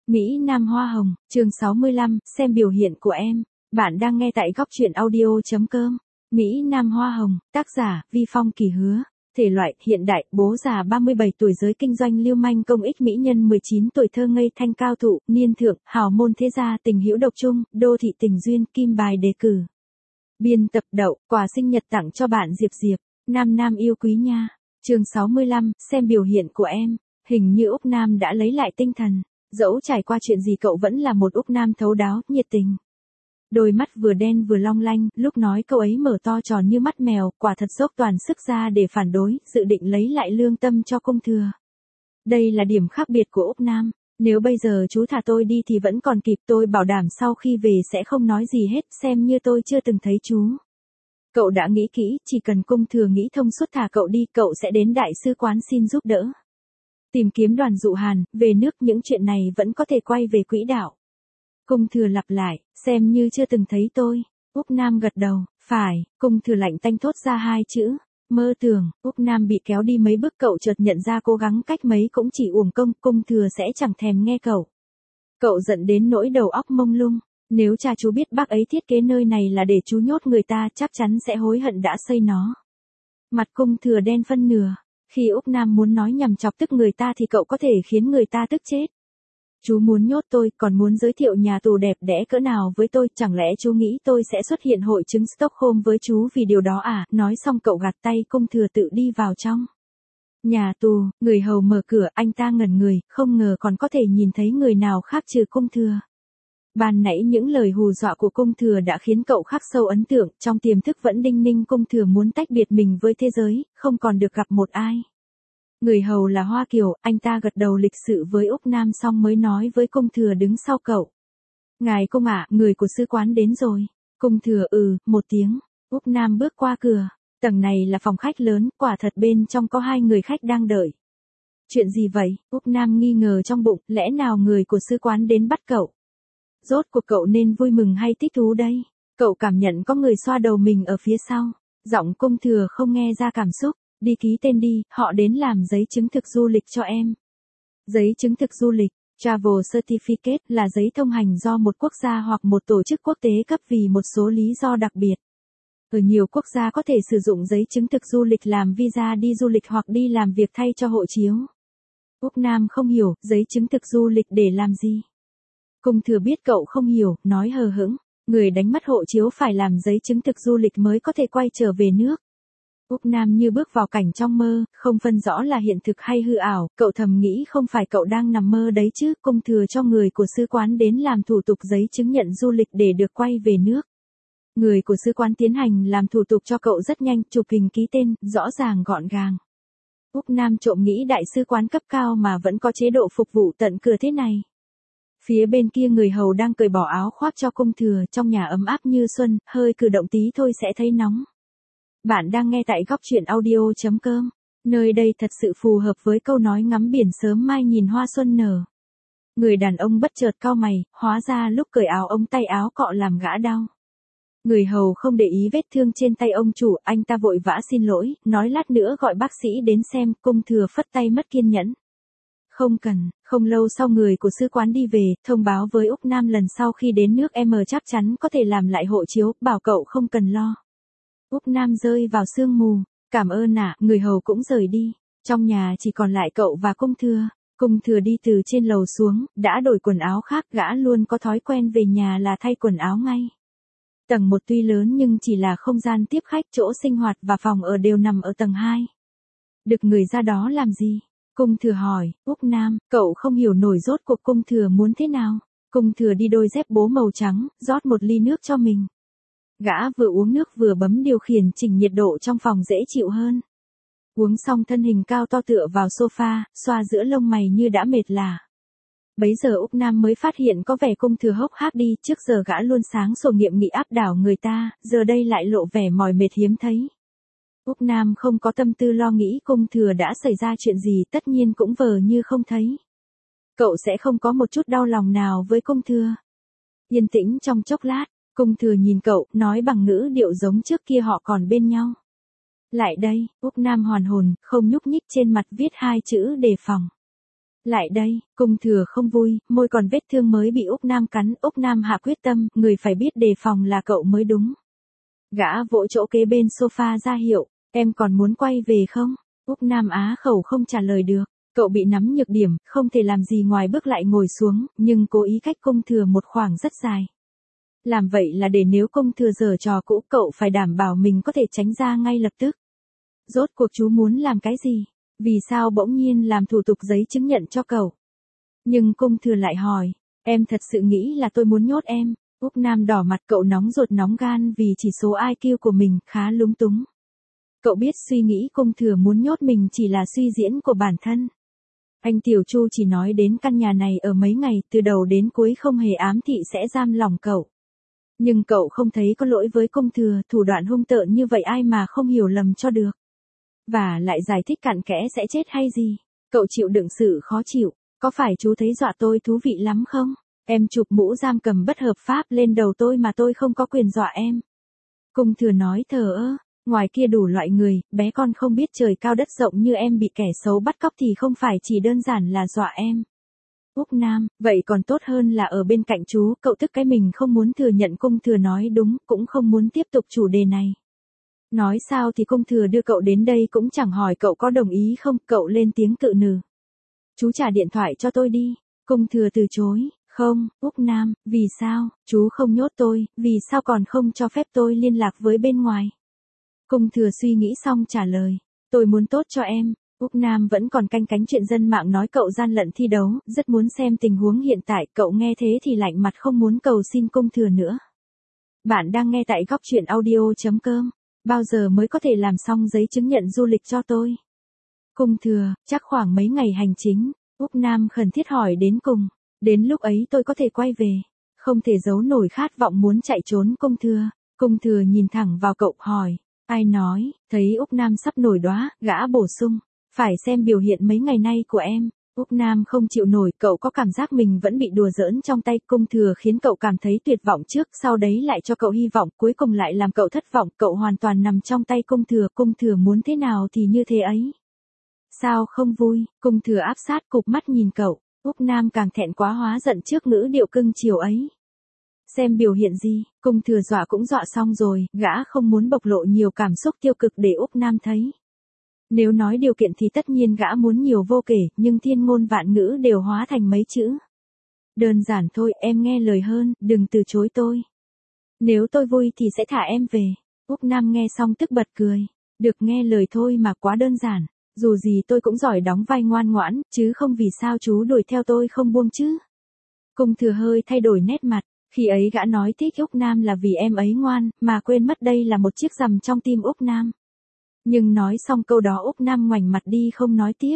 Mỹ Nam Hoa Hồng, chương 65, xem biểu hiện của em. Bạn đang nghe tại góc truyện audio.com. Mỹ Nam Hoa Hồng, tác giả, Vi Phong Kỳ Hứa. Thể loại, hiện đại, bố già 37 tuổi giới kinh doanh lưu manh công ích mỹ nhân 19 tuổi thơ ngây thanh cao thụ, niên thượng, hào môn thế gia tình hữu độc trung, đô thị tình duyên, kim bài đề cử. Biên tập Đậu, quà sinh nhật tặng cho bạn Diệp Diệp, Nam Nam yêu quý nha. Chương 65, xem biểu hiện của em. Hình như Úc Nam đã lấy lại tinh thần. Dẫu trải qua chuyện gì cậu vẫn là một Úc Nam thấu đáo, nhiệt tình. Đôi mắt vừa đen vừa long lanh, lúc nói câu ấy mở to tròn như mắt mèo, quả thật dốc toàn sức ra để phản đối, dự định lấy lại lương tâm cho công thừa. Đây là điểm khác biệt của Úc Nam. Nếu bây giờ chú thả tôi đi thì vẫn còn kịp, tôi bảo đảm sau khi về sẽ không nói gì hết, xem như tôi chưa từng thấy chú. Cậu đã nghĩ kỹ, chỉ cần công thừa nghĩ thông suốt thả cậu đi, cậu sẽ đến đại sứ quán xin giúp đỡ. Tìm kiếm Đoàn Dụ Hàn, về nước, những chuyện này vẫn có thể quay về quỹ đạo. Cung thừa lặp lại, xem như chưa từng thấy tôi. Úc Nam gật đầu, phải, cung thừa lạnh tanh thốt ra hai chữ. Mơ tưởng, Úc Nam bị kéo đi mấy bước, cậu chợt nhận ra cố gắng cách mấy cũng chỉ uổng công, cung thừa sẽ chẳng thèm nghe cậu. Cậu giận đến nỗi đầu óc mông lung. Nếu cha chú biết bác ấy thiết kế nơi này là để chú nhốt người ta, chắc chắn sẽ hối hận đã xây nó. Mặt cung thừa đen phân nửa. Khi Úc Nam muốn nói nhằm chọc tức người ta thì cậu có thể khiến người ta tức chết. Chú muốn nhốt tôi, còn muốn giới thiệu nhà tù đẹp đẽ cỡ nào với tôi, chẳng lẽ chú nghĩ tôi sẽ xuất hiện hội chứng Stockholm với chú vì điều đó à? Nói xong cậu gạt tay cung thừa tự đi vào trong. Nhà tù, người hầu mở cửa, anh ta ngẩn người, không ngờ còn có thể nhìn thấy người nào khác trừ cung thừa. Ban nãy những lời hù dọa của cung thừa đã khiến cậu khắc sâu ấn tượng, trong tiềm thức vẫn đinh ninh cung thừa muốn tách biệt mình với thế giới, không còn được gặp một ai. Người hầu là Hoa Kiều, anh ta gật đầu lịch sự với Úc Nam xong mới nói với cung thừa đứng sau cậu. Ngài cung ạ, người của sứ quán đến rồi. Cung thừa một tiếng. Úc Nam bước qua cửa. Tầng này là phòng khách lớn, quả thật bên trong có hai người khách đang đợi. Chuyện gì vậy? Úc Nam nghi ngờ trong bụng, lẽ nào người của sứ quán đến bắt cậu? Rốt cuộc cậu nên vui mừng hay thích thú đây? Cậu cảm nhận có người xoa đầu mình ở phía sau. Giọng cung thừa không nghe ra cảm xúc. Đi ký tên đi, họ đến làm giấy chứng thực du lịch cho em. Giấy chứng thực du lịch, Travel Certificate, là giấy thông hành do một quốc gia hoặc một tổ chức quốc tế cấp vì một số lý do đặc biệt. Ở nhiều quốc gia có thể sử dụng giấy chứng thực du lịch làm visa đi du lịch hoặc đi làm việc thay cho hộ chiếu. Úc Nam không hiểu, giấy chứng thực du lịch để làm gì? Cung thừa biết cậu không hiểu, nói hờ hững, người đánh mất hộ chiếu phải làm giấy chứng thực du lịch mới có thể quay trở về nước. Úc Nam như bước vào cảnh trong mơ, không phân rõ là hiện thực hay hư ảo, cậu thầm nghĩ không phải cậu đang nằm mơ đấy chứ, cung thừa cho người của sứ quán đến làm thủ tục giấy chứng nhận du lịch để được quay về nước. Người của sứ quán tiến hành làm thủ tục cho cậu rất nhanh, chụp hình ký tên, rõ ràng gọn gàng. Úc Nam trộm nghĩ đại sứ quán cấp cao mà vẫn có chế độ phục vụ tận cửa thế này. Phía bên kia người hầu đang cởi bỏ áo khoác cho cung thừa, trong nhà ấm áp như xuân, hơi cử động tí thôi sẽ thấy nóng. Bạn đang nghe tại góc truyện audio.com. Nơi đây thật sự phù hợp với câu nói ngắm biển sớm mai nhìn hoa xuân nở. Người đàn ông bất chợt cau mày, hóa ra lúc cởi áo ống tay áo cọ làm gã đau. Người hầu không để ý vết thương trên tay ông chủ, anh ta vội vã xin lỗi, nói lát nữa gọi bác sĩ đến xem, cung thừa phất tay mất kiên nhẫn. Không cần, không lâu sau người của sứ quán đi về, thông báo với Úc Nam lần sau khi đến nước em chắc chắn có thể làm lại hộ chiếu, bảo cậu không cần lo. Úc Nam rơi vào sương mù, cảm ơn ạ, người hầu cũng rời đi. Trong nhà chỉ còn lại cậu và cung thừa. Cung thừa đi từ trên lầu xuống, đã đổi quần áo khác, gã luôn có thói quen về nhà là thay quần áo ngay. Tầng 1 tuy lớn nhưng chỉ là không gian tiếp khách, chỗ sinh hoạt và phòng ở đều nằm ở tầng 2. Được người ra đó làm gì? Cung thừa hỏi. Úc Nam, cậu không hiểu nổi rốt cuộc cung thừa muốn thế nào. Cung thừa đi đôi dép bố màu trắng, rót một ly nước cho mình. Gã vừa uống nước vừa bấm điều khiển chỉnh nhiệt độ trong phòng dễ chịu hơn. Uống xong thân hình cao to tựa vào sofa, xoa giữa lông mày như đã mệt lả. Bấy giờ Úc Nam mới phát hiện có vẻ cung thừa hốc hác đi, trước giờ gã luôn sáng sổ nghiệm nghị áp đảo người ta, giờ đây lại lộ vẻ mỏi mệt hiếm thấy. Úc Nam không có tâm tư lo nghĩ cung thừa đã xảy ra chuyện gì, tất nhiên cũng vờ như không thấy. Cậu sẽ không có một chút đau lòng nào với cung thừa. Yên tĩnh trong chốc lát. Cung thừa nhìn cậu, nói bằng ngữ điệu giống trước kia họ còn bên nhau. Lại đây, Úc Nam hoàn hồn, không nhúc nhích, trên mặt viết hai chữ đề phòng. Lại đây, Cung Thừa không vui, môi còn vết thương mới bị Úc Nam cắn, Úc Nam hạ quyết tâm, người phải biết đề phòng là cậu mới đúng. Gã vỗ chỗ kế bên sofa ra hiệu, em còn muốn quay về không? Úc Nam á khẩu không trả lời được, cậu bị nắm nhược điểm, không thể làm gì ngoài bước lại ngồi xuống, nhưng cố ý cách Cung Thừa một khoảng rất dài. Làm vậy là để nếu Cung Thừa giở trò cũ cậu phải đảm bảo mình có thể tránh ra ngay lập tức. Rốt cuộc chú muốn làm cái gì? Vì sao bỗng nhiên làm thủ tục giấy chứng nhận cho cậu? Nhưng Cung Thừa lại hỏi, em thật sự nghĩ là tôi muốn nhốt em? Úc Nam đỏ mặt, cậu nóng ruột nóng gan vì chỉ số IQ của mình khá lúng túng. Cậu biết suy nghĩ Cung Thừa muốn nhốt mình chỉ là suy diễn của bản thân. Anh Tiểu Chu chỉ nói đến căn nhà này ở mấy ngày, từ đầu đến cuối không hề ám thị sẽ giam lỏng cậu. Nhưng cậu không thấy có lỗi với Cung Thừa, thủ đoạn hung tợn như vậy ai mà không hiểu lầm cho được. Và lại giải thích cặn kẽ sẽ chết hay gì? Cậu chịu đựng sự khó chịu, có phải chú thấy dọa tôi thú vị lắm không? Em chụp mũ giam cầm bất hợp pháp lên đầu tôi mà tôi không có quyền dọa em. Cung Thừa nói thờ ơ, ngoài kia đủ loại người, bé con không biết trời cao đất rộng như em bị kẻ xấu bắt cóc thì không phải chỉ đơn giản là dọa em. Úc Nam, vậy còn tốt hơn là ở bên cạnh chú, cậu tức cái mình không muốn thừa nhận. Cung Thừa nói đúng, cũng không muốn tiếp tục chủ đề này. Nói sao thì Cung Thừa đưa cậu đến đây cũng chẳng hỏi cậu có đồng ý không, cậu lên tiếng cự nừ. Chú trả điện thoại cho tôi đi. Cung Thừa từ chối, không, Úc Nam, vì sao, chú không nhốt tôi, vì sao còn không cho phép tôi liên lạc với bên ngoài? Cung Thừa suy nghĩ xong trả lời, tôi muốn tốt cho em. Úc Nam vẫn còn canh cánh chuyện dân mạng nói cậu gian lận thi đấu, rất muốn xem tình huống hiện tại, cậu nghe thế thì lạnh mặt không muốn cầu xin Cung Thừa nữa. Bạn đang nghe tại góc truyện audio.com. Bao giờ mới có thể làm xong giấy chứng nhận du lịch cho tôi? Cung Thừa, chắc khoảng mấy ngày hành chính. Úc Nam khẩn thiết hỏi đến cùng. Đến lúc ấy tôi có thể quay về. Không thể giấu nổi khát vọng muốn chạy trốn Cung Thừa. Cung Thừa nhìn thẳng vào cậu hỏi. Ai nói, thấy Úc Nam sắp nổi đóa, gã bổ sung. Phải xem biểu hiện mấy ngày nay của em. Úc Nam không chịu nổi, cậu có cảm giác mình vẫn bị đùa giỡn trong tay. Cung Thừa khiến cậu cảm thấy tuyệt vọng trước, sau đấy lại cho cậu hy vọng, cuối cùng lại làm cậu thất vọng. Cậu hoàn toàn nằm trong tay Cung Thừa. Cung Thừa muốn thế nào thì như thế ấy. Sao không vui? Cung Thừa áp sát cụp mắt nhìn cậu. Úc Nam càng thẹn quá hóa giận trước ngữ điệu cưng chiều ấy. Xem biểu hiện gì? Cung Thừa dọa cũng dọa xong rồi, gã không muốn bộc lộ nhiều cảm xúc tiêu cực để Úc Nam thấy. Nếu nói điều kiện thì tất nhiên gã muốn nhiều vô kể, nhưng thiên ngôn vạn ngữ đều hóa thành mấy chữ. Đơn giản thôi, em nghe lời hơn, đừng từ chối tôi. Nếu tôi vui thì sẽ thả em về. Úc Nam nghe xong tức bật cười. Được nghe lời thôi mà quá đơn giản. Dù gì tôi cũng giỏi đóng vai ngoan ngoãn, chứ không vì sao chú đuổi theo tôi không buông chứ. Cung Thừa hơi thay đổi nét mặt. Khi ấy gã nói thích Úc Nam là vì em ấy ngoan, mà quên mất đây là một chiếc rằm trong tim Úc Nam. Nhưng nói xong câu đó Úc Nam ngoảnh mặt đi không nói tiếp.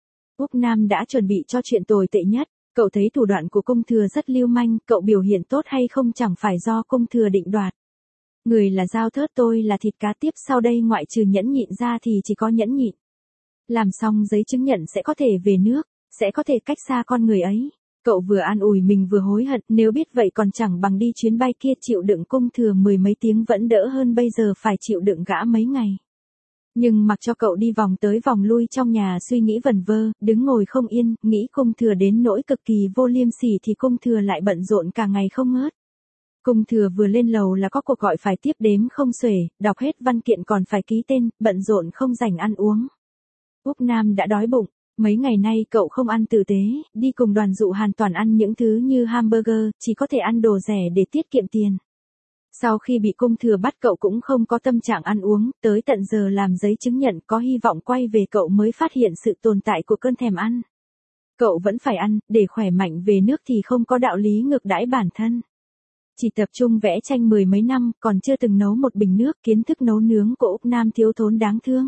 Úc Nam đã chuẩn bị cho chuyện tồi tệ nhất. Cậu thấy thủ đoạn của Cung Thừa rất lưu manh, cậu biểu hiện tốt hay không chẳng phải do Cung Thừa định đoạt. Người là dao thớt, tôi là thịt cá, tiếp sau đây ngoại trừ nhẫn nhịn ra thì chỉ có nhẫn nhịn. Làm xong giấy chứng nhận sẽ có thể về nước, sẽ có thể cách xa con người ấy. Cậu vừa an ủi mình vừa hối hận, nếu biết vậy còn chẳng bằng đi chuyến bay kia, chịu đựng Cung Thừa 10 mấy tiếng vẫn đỡ hơn bây giờ phải chịu đựng gã mấy ngày. Nhưng mặc cho cậu đi vòng tới vòng lui trong nhà suy nghĩ vẩn vơ, đứng ngồi không yên, nghĩ Cung Thừa đến nỗi cực kỳ vô liêm sỉ thì Cung Thừa lại bận rộn cả ngày không ngớt. Cung Thừa vừa lên lầu là có cuộc gọi phải tiếp đếm không xuể, đọc hết văn kiện còn phải ký tên, bận rộn không rảnh ăn uống. Úc Nam đã đói bụng, mấy ngày nay cậu không ăn tử tế, đi cùng đoàn Dụ Hàn toàn ăn những thứ như hamburger, chỉ có thể ăn đồ rẻ để tiết kiệm tiền. Sau khi bị Cung Thừa bắt cậu cũng không có tâm trạng ăn uống, tới tận giờ làm giấy chứng nhận có hy vọng quay về cậu mới phát hiện sự tồn tại của cơn thèm ăn. Cậu vẫn phải ăn, để khỏe mạnh về nước thì không có đạo lý ngược đãi bản thân. Chỉ tập trung vẽ tranh 10 mấy năm, còn chưa từng nấu một bình nước, kiến thức nấu nướng của Úc Nam thiếu thốn đáng thương.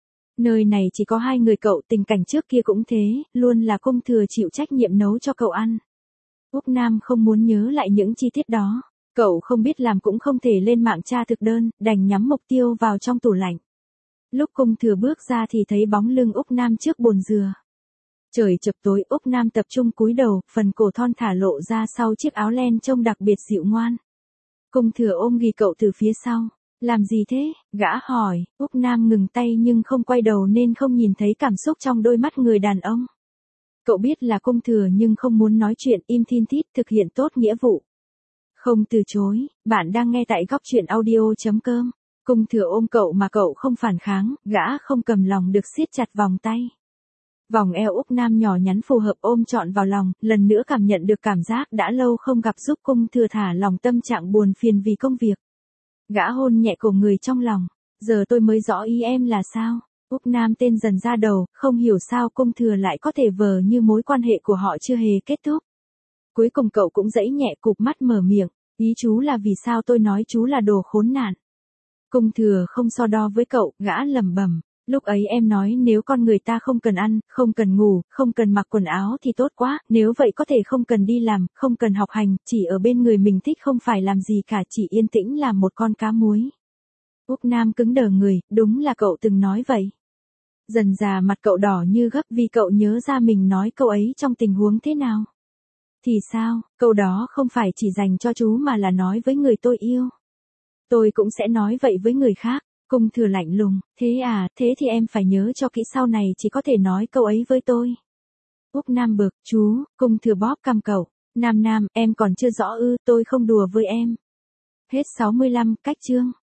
Nơi này chỉ có 2 người cậu, tình cảnh trước kia cũng thế, luôn là Cung Thừa chịu trách nhiệm nấu cho cậu ăn. Úc Nam không muốn nhớ lại những chi tiết đó. Cậu không biết làm cũng không thể lên mạng tra thực đơn, đành nhắm mục tiêu vào trong tủ lạnh. Lúc Cung Thừa bước ra thì thấy bóng lưng Úc Nam trước bồn dừa. Trời chập tối, Úc Nam tập trung cúi đầu, phần cổ thon thả lộ ra sau chiếc áo len trông đặc biệt dịu ngoan. Cung Thừa ôm ghì cậu từ phía sau. Làm gì thế? Gã hỏi. Úc Nam ngừng tay nhưng không quay đầu nên không nhìn thấy cảm xúc trong đôi mắt người đàn ông. Cậu biết là cung thừa nhưng không muốn nói chuyện, im thin thít thực hiện tốt nghĩa vụ. Không từ chối, bạn đang nghe tại góc chuyện audio.com. Cung thừa ôm cậu mà cậu không phản kháng, gã không cầm lòng được siết chặt vòng tay. Vòng eo Úc Nam nhỏ nhắn phù hợp ôm trọn vào lòng, lần nữa cảm nhận được cảm giác đã lâu không gặp giúp cung thừa thả lòng tâm trạng buồn phiền vì công việc. Gã hôn nhẹ cổ người trong lòng. Giờ tôi mới rõ ý em là sao. Úc Nam tên dần ra đầu, không hiểu sao cung thừa lại có thể vờ như mối quan hệ của họ chưa hề kết thúc. Cuối cùng cậu cũng giãy nhẹ cụp mắt mở miệng, ý chú là vì sao tôi nói chú là đồ khốn nạn. Cung thừa không so đo với cậu, gã lẩm bẩm, lúc ấy em nói nếu con người ta không cần ăn, không cần ngủ, không cần mặc quần áo thì tốt quá, nếu vậy có thể không cần đi làm, không cần học hành, chỉ ở bên người mình thích không phải làm gì cả, chỉ yên tĩnh làm một con cá muối. Úc Nam cứng đờ người, đúng là cậu từng nói vậy. Dần già mặt cậu đỏ như gấp vì cậu nhớ ra mình nói câu ấy trong tình huống thế nào. Thì sao, câu đó không phải chỉ dành cho chú mà là nói với người tôi yêu. Tôi cũng sẽ nói vậy với người khác. Cung thừa lạnh lùng, thế à, thế thì em phải nhớ cho kỹ sau này chỉ có thể nói câu ấy với tôi. Úc Nam bực, chú, cung thừa bóp cằm cậu. Nam, em còn chưa rõ ư, tôi không đùa với em. Hết 65, cách chương.